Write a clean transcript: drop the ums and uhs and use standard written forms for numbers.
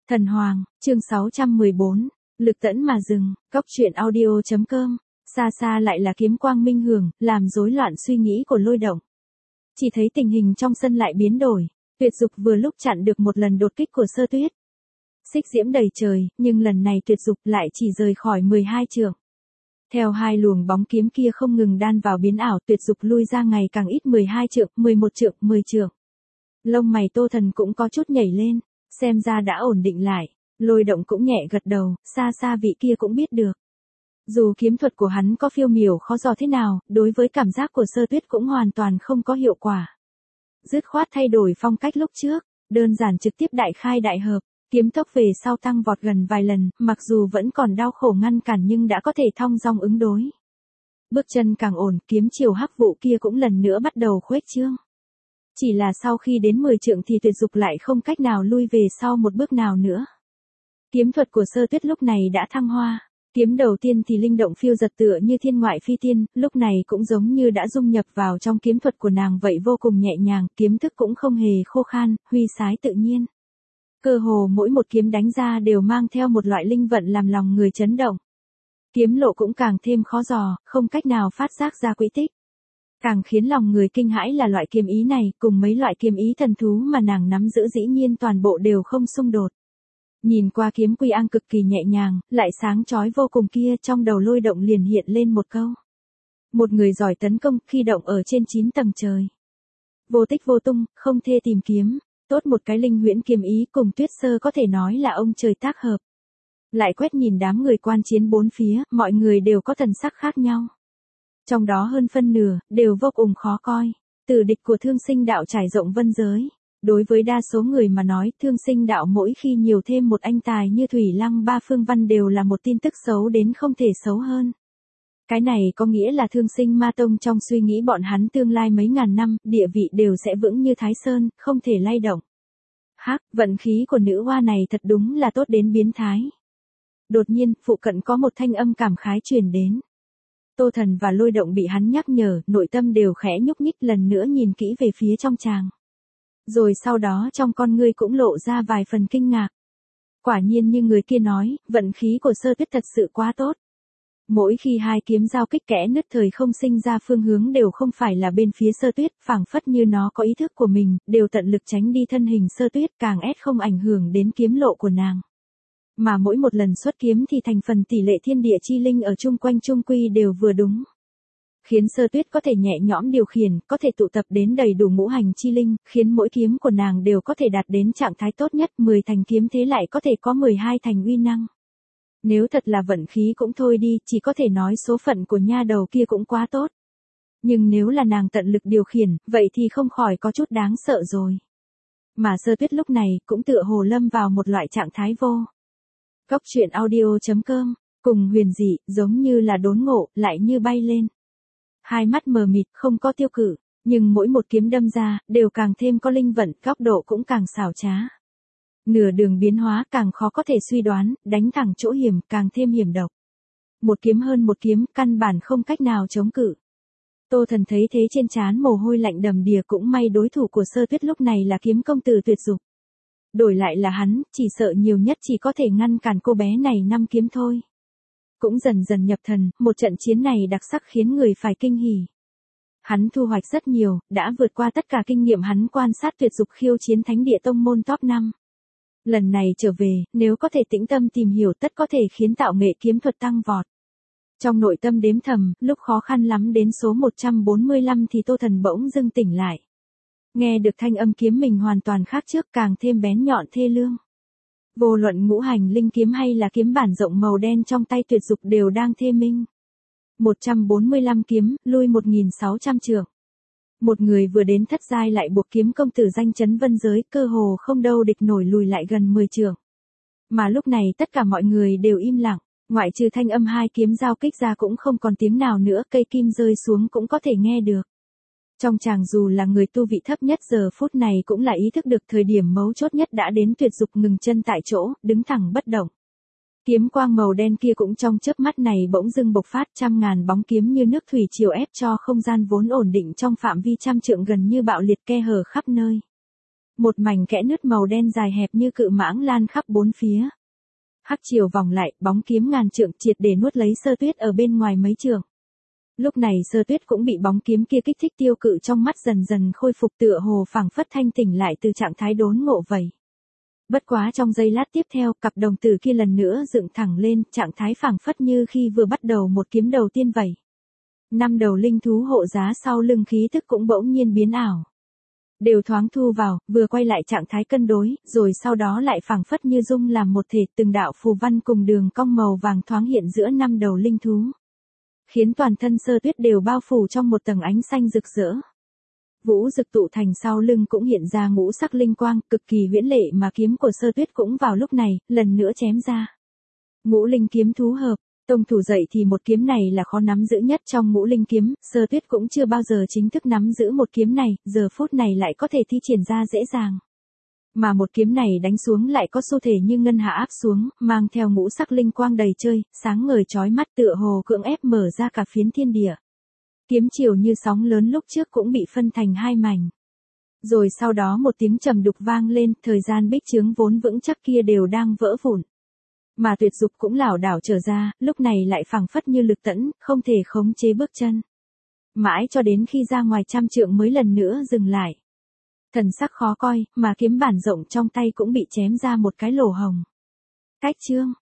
Thần Hoàng, chương 614, lực tẫn mà dừng, cóc truyện audio.com, xa xa lại là kiếm quang minh hưởng, làm rối loạn suy nghĩ của Lôi Động. Chỉ thấy tình hình trong sân lại biến đổi, Tuyệt Dục vừa lúc chặn được một lần đột kích của Sơ Tuyết. Xích diễm đầy trời, nhưng lần này Tuyệt Dục lại chỉ rời khỏi 12 trượng. Theo hai luồng bóng kiếm kia không ngừng đan vào biến ảo, Tuyệt Dục lui ra ngày càng ít 12 trượng, 11 trượng, 10 trượng. Lông mày Tô Thần cũng có chút nhảy lên, xem ra đã ổn định lại. Lôi Động cũng nhẹ gật đầu, xa xa vị kia cũng biết được. Dù kiếm thuật của hắn có phiêu miểu khó dò thế nào, đối với cảm giác của Sơ Tuyết cũng hoàn toàn không có hiệu quả. Dứt khoát thay đổi phong cách lúc trước, đơn giản trực tiếp đại khai đại hợp, kiếm tốc về sau tăng vọt gần vài lần, mặc dù vẫn còn đau khổ ngăn cản nhưng đã có thể thong dong ứng đối. Bước chân càng ổn, kiếm chiều hắc vụ kia cũng lần nữa bắt đầu khuếch trương. Chỉ là sau khi đến 10 trượng thì Tuyệt Dục lại không cách nào lui về sau một bước nào nữa. Kiếm thuật của Sơ Tuyết lúc này đã thăng hoa. Kiếm đầu tiên thì linh động phiêu giật tựa như thiên ngoại phi tiên, lúc này cũng giống như đã dung nhập vào trong kiếm thuật của nàng vậy, vô cùng nhẹ nhàng, kiếm thức cũng không hề khô khan, huy sái tự nhiên. Cơ hồ mỗi một kiếm đánh ra đều mang theo một loại linh vận làm lòng người chấn động. Kiếm lộ cũng càng thêm khó dò, không cách nào phát giác ra quỹ tích. Càng khiến lòng người kinh hãi là loại kiếm ý này, cùng mấy loại kiếm ý thần thú mà nàng nắm giữ dĩ nhiên toàn bộ đều không xung đột. Nhìn qua kiếm quy ang cực kỳ nhẹ nhàng, lại sáng chói vô cùng kia, trong đầu Lôi Động liền hiện lên một câu. Một người giỏi tấn công khi động ở trên 9 tầng trời. Vô tích vô tung, không thê tìm kiếm, tốt một cái linh huyễn kiếm ý cùng Tuyết Sơ có thể nói là ông trời tác hợp. Lại quét nhìn đám người quan chiến bốn phía, mọi người đều có thần sắc khác nhau. Trong đó hơn phân nửa, đều vô cùng khó coi. Tử địch của Thương Sinh Đạo trải rộng vân giới. Đối với đa số người mà nói, Thương Sinh Đạo mỗi khi nhiều thêm một anh tài như Thủy Lăng Ba Phương Văn đều là một tin tức xấu đến không thể xấu hơn. Cái này có nghĩa là Thương Sinh Ma Tông trong suy nghĩ bọn hắn tương lai mấy ngàn năm, địa vị đều sẽ vững như Thái Sơn, không thể lay động. Hắc, vận khí của nữ hoa này thật đúng là tốt đến biến thái. Đột nhiên, phụ cận có một thanh âm cảm khái truyền đến. Tô Thần và Lôi Động bị hắn nhắc nhở, nội tâm đều khẽ nhúc nhích, lần nữa nhìn kỹ về phía trong tràng. Rồi sau đó trong con ngươi cũng lộ ra vài phần kinh ngạc. Quả nhiên như người kia nói, vận khí của Sơ Tuyết thật sự quá tốt. Mỗi khi hai kiếm giao kích kẽ nứt thời không sinh ra phương hướng đều không phải là bên phía Sơ Tuyết, phảng phất như nó có ý thức của mình, đều tận lực tránh đi thân hình Sơ Tuyết, càng ép không ảnh hưởng đến kiếm lộ của nàng. Mà mỗi một lần xuất kiếm thì thành phần tỷ lệ thiên địa chi linh ở chung quanh trung quy đều vừa đúng. Khiến Sơ Tuyết có thể nhẹ nhõm điều khiển, có thể tụ tập đến đầy đủ ngũ hành chi linh, khiến mỗi kiếm của nàng đều có thể đạt đến trạng thái tốt nhất, 10 thành kiếm thế lại có thể có 12 thành uy năng. Nếu thật là vận khí cũng thôi đi, chỉ có thể nói số phận của nha đầu kia cũng quá tốt. Nhưng nếu là nàng tận lực điều khiển, vậy thì không khỏi có chút đáng sợ rồi. Mà Sơ Tuyết lúc này cũng tựa hồ lâm vào một loại trạng thái vô. Cóc truyện audio.com, cùng huyền dị, giống như là đốn ngộ, lại như bay lên. Hai mắt mờ mịt, không có tiêu cự, nhưng mỗi một kiếm đâm ra, đều càng thêm có linh vận, góc độ cũng càng xảo trá. Nửa đường biến hóa càng khó có thể suy đoán, đánh thẳng chỗ hiểm, càng thêm hiểm độc. Một kiếm hơn một kiếm, căn bản không cách nào chống cự. Tô Thần thấy thế trên trán mồ hôi lạnh đầm đìa, cũng may đối thủ của Sơ Tuyết lúc này là kiếm công tử Tuyệt Dục. Đổi lại là hắn, chỉ sợ nhiều nhất chỉ có thể ngăn cản cô bé này 5 kiếm thôi. Cũng dần dần nhập thần, một trận chiến này đặc sắc khiến người phải kinh hỉ. Hắn thu hoạch rất nhiều, đã vượt qua tất cả kinh nghiệm hắn quan sát Tuyệt Dục khiêu chiến thánh địa tông môn top 5. Lần này trở về, nếu có thể tĩnh tâm tìm hiểu tất có thể khiến tạo nghệ kiếm thuật tăng vọt. Trong nội tâm đếm thầm, lúc khó khăn lắm đến số 145 thì Tô Thần bỗng dưng tỉnh lại. Nghe được thanh âm kiếm mình hoàn toàn khác trước, càng thêm bén nhọn thê lương. Vô luận ngũ hành linh kiếm hay là kiếm bản rộng màu đen trong tay Tuyệt Dục đều đang thê minh. 145 kiếm, lui 1600 trượng. Một người vừa đến thất giai lại buộc kiếm công tử danh chấn vân giới, cơ hồ không đâu địch nổi, lùi lại gần 10 trượng. Mà lúc này tất cả mọi người đều im lặng, ngoại trừ thanh âm hai kiếm giao kích ra cũng không còn tiếng nào nữa, cây kim rơi xuống cũng có thể nghe được. Trong chàng dù là người tu vị thấp nhất giờ phút này cũng là ý thức được thời điểm mấu chốt nhất đã đến, Tuyệt Dục ngừng chân tại chỗ, đứng thẳng bất động. Kiếm quang màu đen kia cũng trong chớp mắt này bỗng dưng bộc phát, trăm ngàn bóng kiếm như nước thủy triều ép cho không gian vốn ổn định trong phạm vi trăm trượng gần như bạo liệt, khe hở khắp nơi. Một mảnh kẽ nứt màu đen dài hẹp như cự mãng lan khắp bốn phía. Hắc chiều vòng lại, bóng kiếm ngàn trượng triệt để nuốt lấy Sơ Tuyết ở bên ngoài mấy trượng. Lúc này Sơ Tuyết cũng bị bóng kiếm kia kích thích, tiêu cự trong mắt dần dần khôi phục, tựa hồ phảng phất thanh tỉnh lại từ trạng thái đốn ngộ vậy. Bất quá trong giây lát tiếp theo, cặp đồng tử kia lần nữa dựng thẳng lên, trạng thái phảng phất như khi vừa bắt đầu một kiếm đầu tiên vậy. 5 đầu linh thú hộ giá sau lưng khí tức cũng bỗng nhiên biến ảo. Đều thoáng thu vào, vừa quay lại trạng thái cân đối, rồi sau đó lại phảng phất như dung làm một thể, từng đạo phù văn cùng đường cong màu vàng thoáng hiện giữa 5 đầu linh thú. Khiến toàn thân Sơ Tuyết đều bao phủ trong một tầng ánh xanh rực rỡ. Vũ Dực tụ thành sau lưng cũng hiện ra ngũ sắc linh quang, cực kỳ huyễn lệ, mà kiếm của Sơ Tuyết cũng vào lúc này, lần nữa chém ra. Ngũ linh kiếm thú hợp, tông thủ dậy thì một kiếm này là khó nắm giữ nhất trong ngũ linh kiếm, Sơ Tuyết cũng chưa bao giờ chính thức nắm giữ một kiếm này, giờ phút này lại có thể thi triển ra dễ dàng. Mà một kiếm này đánh xuống lại có xu thể như ngân hạ áp xuống, mang theo ngũ sắc linh quang đầy chơi, sáng ngời chói mắt, tựa hồ cưỡng ép mở ra cả phiến thiên địa. Kiếm chiều như sóng lớn lúc trước cũng bị phân thành hai mảnh. Rồi sau đó một tiếng trầm đục vang lên, thời gian bích chướng vốn vững chắc kia đều đang vỡ vụn. Mà Tuyệt Dục cũng lảo đảo trở ra, lúc này lại phảng phất như lực tẫn, không thể khống chế bước chân. Mãi cho đến khi ra ngoài 100 trượng mới lần nữa dừng lại. Thần sắc khó coi, mà kiếm bản rộng trong tay cũng bị chém ra một cái lỗ hồng. Cách chương.